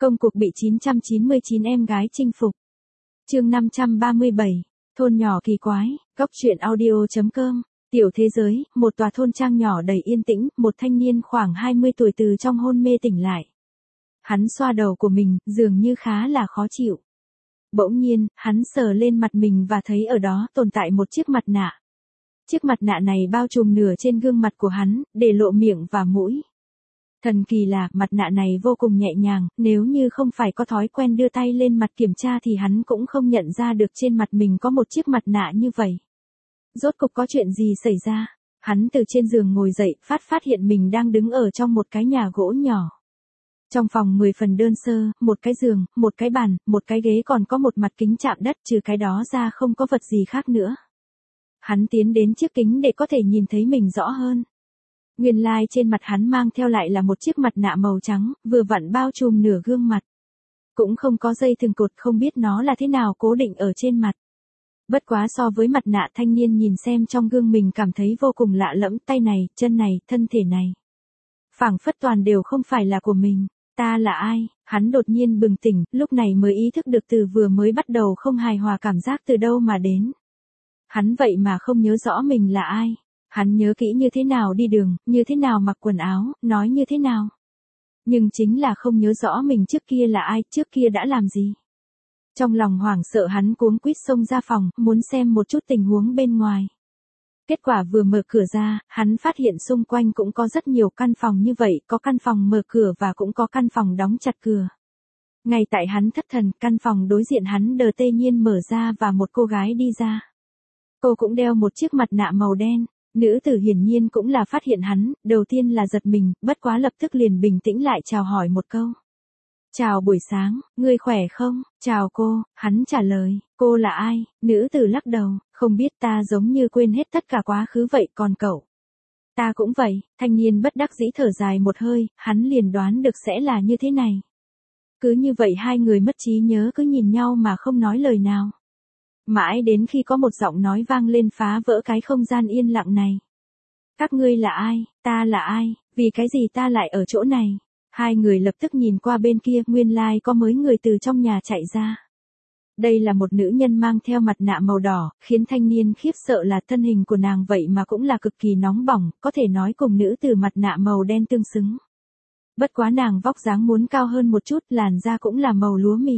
Công cuộc bị 999 em gái chinh phục. Chương 537, thôn nhỏ kỳ quái, góc truyện audio.com. Tiểu thế giới, một tòa thôn trang nhỏ đầy yên tĩnh, một thanh niên khoảng 20 tuổi từ trong hôn mê tỉnh lại. Hắn xoa đầu của mình, dường như khá là khó chịu. Bỗng nhiên, hắn sờ lên mặt mình và thấy ở đó tồn tại một chiếc mặt nạ. Chiếc mặt nạ này bao trùm nửa trên gương mặt của hắn, để lộ miệng và mũi. Thần kỳ là, mặt nạ này vô cùng nhẹ nhàng, nếu như không phải có thói quen đưa tay lên mặt kiểm tra thì hắn cũng không nhận ra được trên mặt mình có một chiếc mặt nạ như vậy. Rốt cục có chuyện gì xảy ra? Hắn từ trên giường ngồi dậy, phát hiện mình đang đứng ở trong một cái nhà gỗ nhỏ. Trong phòng 10 phần đơn sơ, một cái giường, một cái bàn, một cái ghế còn có một mặt kính chạm đất, trừ cái đó ra không có vật gì khác nữa. Hắn tiến đến chiếc kính để có thể nhìn thấy mình rõ hơn. Nguyên lai trên mặt hắn mang theo lại là một chiếc mặt nạ màu trắng, vừa vặn bao trùm nửa gương mặt. Cũng không có dây thừng cột, không biết nó là thế nào cố định ở trên mặt. Bất quá so với mặt nạ, thanh niên nhìn xem trong gương mình cảm thấy vô cùng lạ lẫm, tay này, chân này, thân thể này. Phảng phất toàn đều không phải là của mình. Ta là ai? Hắn đột nhiên bừng tỉnh, lúc này mới ý thức được từ vừa mới bắt đầu không hài hòa cảm giác từ đâu mà đến. Hắn vậy mà không nhớ rõ mình là ai. Hắn nhớ kỹ như thế nào đi đường, như thế nào mặc quần áo, nói như thế nào. Nhưng chính là không nhớ rõ mình trước kia là ai, trước kia đã làm gì. Trong lòng hoảng sợ hắn cuống quýt xông ra phòng, muốn xem một chút tình huống bên ngoài. Kết quả vừa mở cửa ra, hắn phát hiện xung quanh cũng có rất nhiều căn phòng như vậy, có căn phòng mở cửa và cũng có căn phòng đóng chặt cửa. Ngay tại hắn thất thần, căn phòng đối diện hắn đờ tê nhiên mở ra và một cô gái đi ra. Cô cũng đeo một chiếc mặt nạ màu đen. Nữ tử hiển nhiên cũng là phát hiện hắn, đầu tiên là giật mình, bất quá lập tức liền bình tĩnh lại chào hỏi một câu. Chào buổi sáng, ngươi khỏe không? Chào cô, hắn trả lời, cô là ai? Nữ tử lắc đầu, không biết, ta giống như quên hết tất cả quá khứ vậy, còn cậu? Ta cũng vậy. Thanh niên bất đắc dĩ thở dài một hơi, hắn liền đoán được sẽ là như thế này. Cứ như vậy hai người mất trí nhớ cứ nhìn nhau mà không nói lời nào. Mãi đến khi có một giọng nói vang lên phá vỡ cái không gian yên lặng này. Các ngươi là ai? Ta là ai? Vì cái gì ta lại ở chỗ này? Hai người lập tức nhìn qua bên kia, nguyên lai có mấy người từ trong nhà chạy ra. Đây là một nữ nhân mang theo mặt nạ màu đỏ, khiến thanh niên khiếp sợ là thân hình của nàng vậy mà cũng là cực kỳ nóng bỏng, có thể nói cùng nữ từ mặt nạ màu đen tương xứng. Bất quá nàng vóc dáng muốn cao hơn một chút, làn da cũng là màu lúa mì.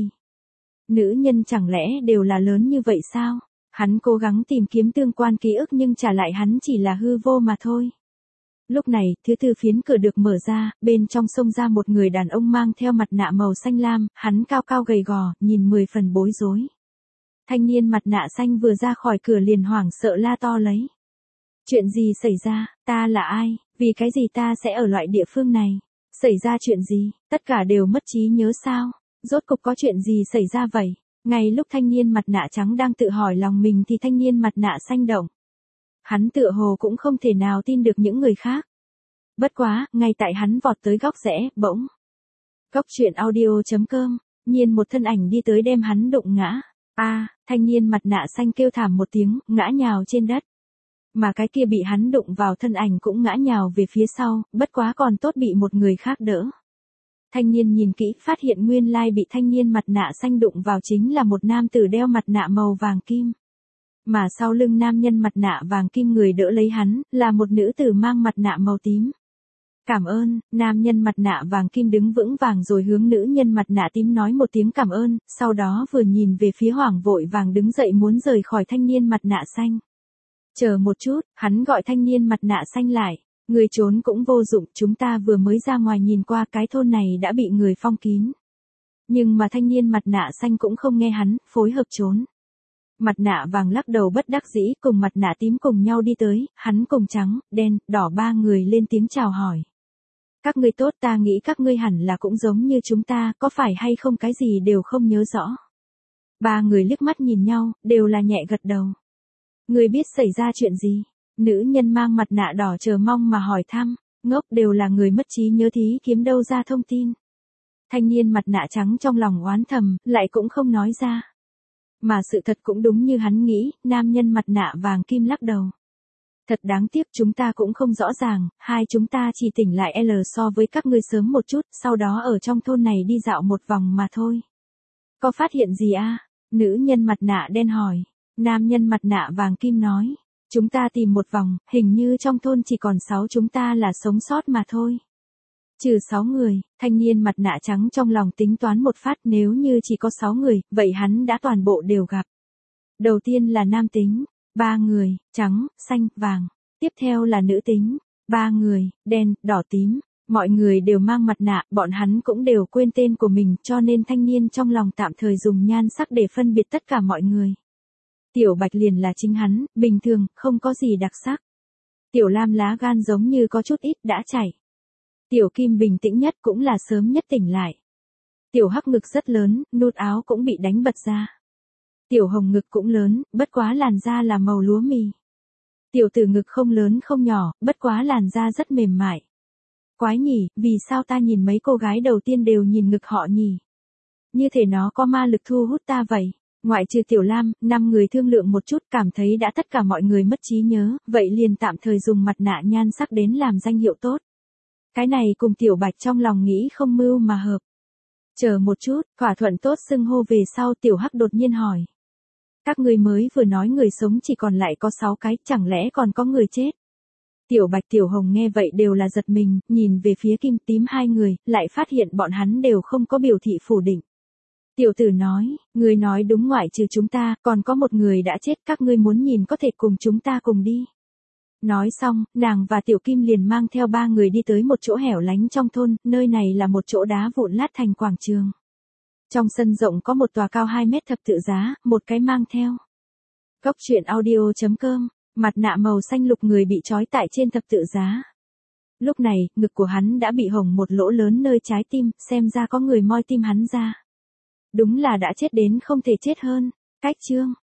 Nữ nhân chẳng lẽ đều là lớn như vậy sao? Hắn cố gắng tìm kiếm tương quan ký ức nhưng trả lại hắn chỉ là hư vô mà thôi. Lúc này, thứ tư phiến cửa được mở ra, bên trong xông ra một người đàn ông mang theo mặt nạ màu xanh lam, hắn cao cao gầy gò, nhìn 10 phần bối rối. Thanh niên mặt nạ xanh vừa ra khỏi cửa liền hoảng sợ la to lấy. Chuyện gì xảy ra? Ta là ai? Vì cái gì ta sẽ ở loại địa phương này? Xảy ra chuyện gì? Tất cả đều mất trí nhớ sao? Rốt cục có chuyện gì xảy ra vậy? Ngay lúc thanh niên mặt nạ trắng đang tự hỏi lòng mình thì thanh niên mặt nạ xanh động. Hắn tựa hồ cũng không thể nào tin được những người khác. Bất quá, ngay tại hắn vọt tới góc rẽ, bỗng. Góc truyện audio.com, nhiên một thân ảnh đi tới đem hắn đụng ngã. Thanh niên mặt nạ xanh kêu thảm một tiếng, ngã nhào trên đất. Mà cái kia bị hắn đụng vào thân ảnh cũng ngã nhào về phía sau, bất quá còn tốt bị một người khác đỡ. Thanh niên nhìn kỹ, phát hiện nguyên lai bị thanh niên mặt nạ xanh đụng vào chính là một nam tử đeo mặt nạ màu vàng kim. Mà sau lưng nam nhân mặt nạ vàng kim người đỡ lấy hắn, là một nữ tử mang mặt nạ màu tím. Cảm ơn, nam nhân mặt nạ vàng kim đứng vững vàng rồi hướng nữ nhân mặt nạ tím nói một tiếng cảm ơn, sau đó vừa nhìn về phía hoảng vội vàng đứng dậy muốn rời khỏi thanh niên mặt nạ xanh. Chờ một chút, hắn gọi thanh niên mặt nạ xanh lại. Người trốn cũng vô dụng, chúng ta vừa mới ra ngoài nhìn qua cái thôn này đã bị người phong kín. Nhưng mà thanh niên mặt nạ xanh cũng không nghe hắn, phối hợp trốn. Mặt nạ vàng lắc đầu bất đắc dĩ, cùng mặt nạ tím cùng nhau đi tới, hắn cùng trắng, đen, đỏ ba người lên tiếng chào hỏi. Các ngươi tốt, ta nghĩ các ngươi hẳn là cũng giống như chúng ta, có phải hay không cái gì đều không nhớ rõ. Ba người liếc mắt nhìn nhau, đều là nhẹ gật đầu. Ngươi biết xảy ra chuyện gì? Nữ nhân mang mặt nạ đỏ chờ mong mà hỏi thăm, ngốc, đều là người mất trí nhớ thí kiếm đâu ra thông tin. Thanh niên mặt nạ trắng trong lòng oán thầm, lại cũng không nói ra. Mà sự thật cũng đúng như hắn nghĩ, nam nhân mặt nạ vàng kim lắc đầu. Thật đáng tiếc chúng ta cũng không rõ ràng, hai chúng ta chỉ tỉnh lại L so với các ngươi sớm một chút, sau đó ở trong thôn này đi dạo một vòng mà thôi. Có phát hiện gì a? Nữ nhân mặt nạ đen hỏi. Nam nhân mặt nạ vàng kim nói. Chúng ta tìm một vòng, hình như trong thôn chỉ còn 6 chúng ta là sống sót mà thôi. Trừ 6 người, thanh niên mặt nạ trắng trong lòng tính toán một phát, nếu như chỉ có 6 người, vậy hắn đã toàn bộ đều gặp. Đầu tiên là nam tính, 3 người, trắng, xanh, vàng. Tiếp theo là nữ tính, 3 người, đen, đỏ, tím. Mọi người đều mang mặt nạ, bọn hắn cũng đều quên tên của mình, cho nên thanh niên trong lòng tạm thời dùng nhan sắc để phân biệt tất cả mọi người. Tiểu Bạch liền là chính hắn, bình thường, không có gì đặc sắc. Tiểu Lam lá gan giống như có chút ít đã chảy. Tiểu Kim bình tĩnh nhất cũng là sớm nhất tỉnh lại. Tiểu Hắc ngực rất lớn, nút áo cũng bị đánh bật ra. Tiểu Hồng ngực cũng lớn, bất quá làn da là màu lúa mì. Tiểu Tử ngực không lớn không nhỏ, bất quá làn da rất mềm mại. Quái nhỉ, vì sao ta nhìn mấy cô gái đầu tiên đều nhìn ngực họ nhỉ? Như thể nó có ma lực thu hút ta vậy. Ngoại trừ Tiểu Lam, 5 người thương lượng một chút cảm thấy đã tất cả mọi người mất trí nhớ, vậy liền tạm thời dùng mặt nạ nhan sắc đến làm danh hiệu tốt. Cái này cùng Tiểu Bạch trong lòng nghĩ không mưu mà hợp. Chờ một chút, thỏa thuận tốt xưng hô về sau Tiểu Hắc đột nhiên hỏi. Các ngươi mới vừa nói người sống chỉ còn lại có 6 cái, chẳng lẽ còn có người chết? Tiểu Bạch Tiểu Hồng nghe vậy đều là giật mình, nhìn về phía Kim Tím hai người, lại phát hiện bọn hắn đều không có biểu thị phủ định. Tiểu Tử nói, người nói đúng, ngoại trừ chúng ta, còn có một người đã chết, các ngươi muốn nhìn có thể cùng chúng ta cùng đi. Nói xong, nàng và Tiểu Kim liền mang theo 3 người đi tới một chỗ hẻo lánh trong thôn, nơi này là một chỗ đá vụn lát thành quảng trường. Trong sân rộng có một tòa cao 2 mét thập tự giá, một cái mang theo. Góc truyện audio.com, mặt nạ màu xanh lục người bị trói tại trên thập tự giá. Lúc này, ngực của hắn đã bị hổng một lỗ lớn nơi trái tim, xem ra có người moi tim hắn ra. Đúng là đã chết đến không thể chết hơn. Cách chương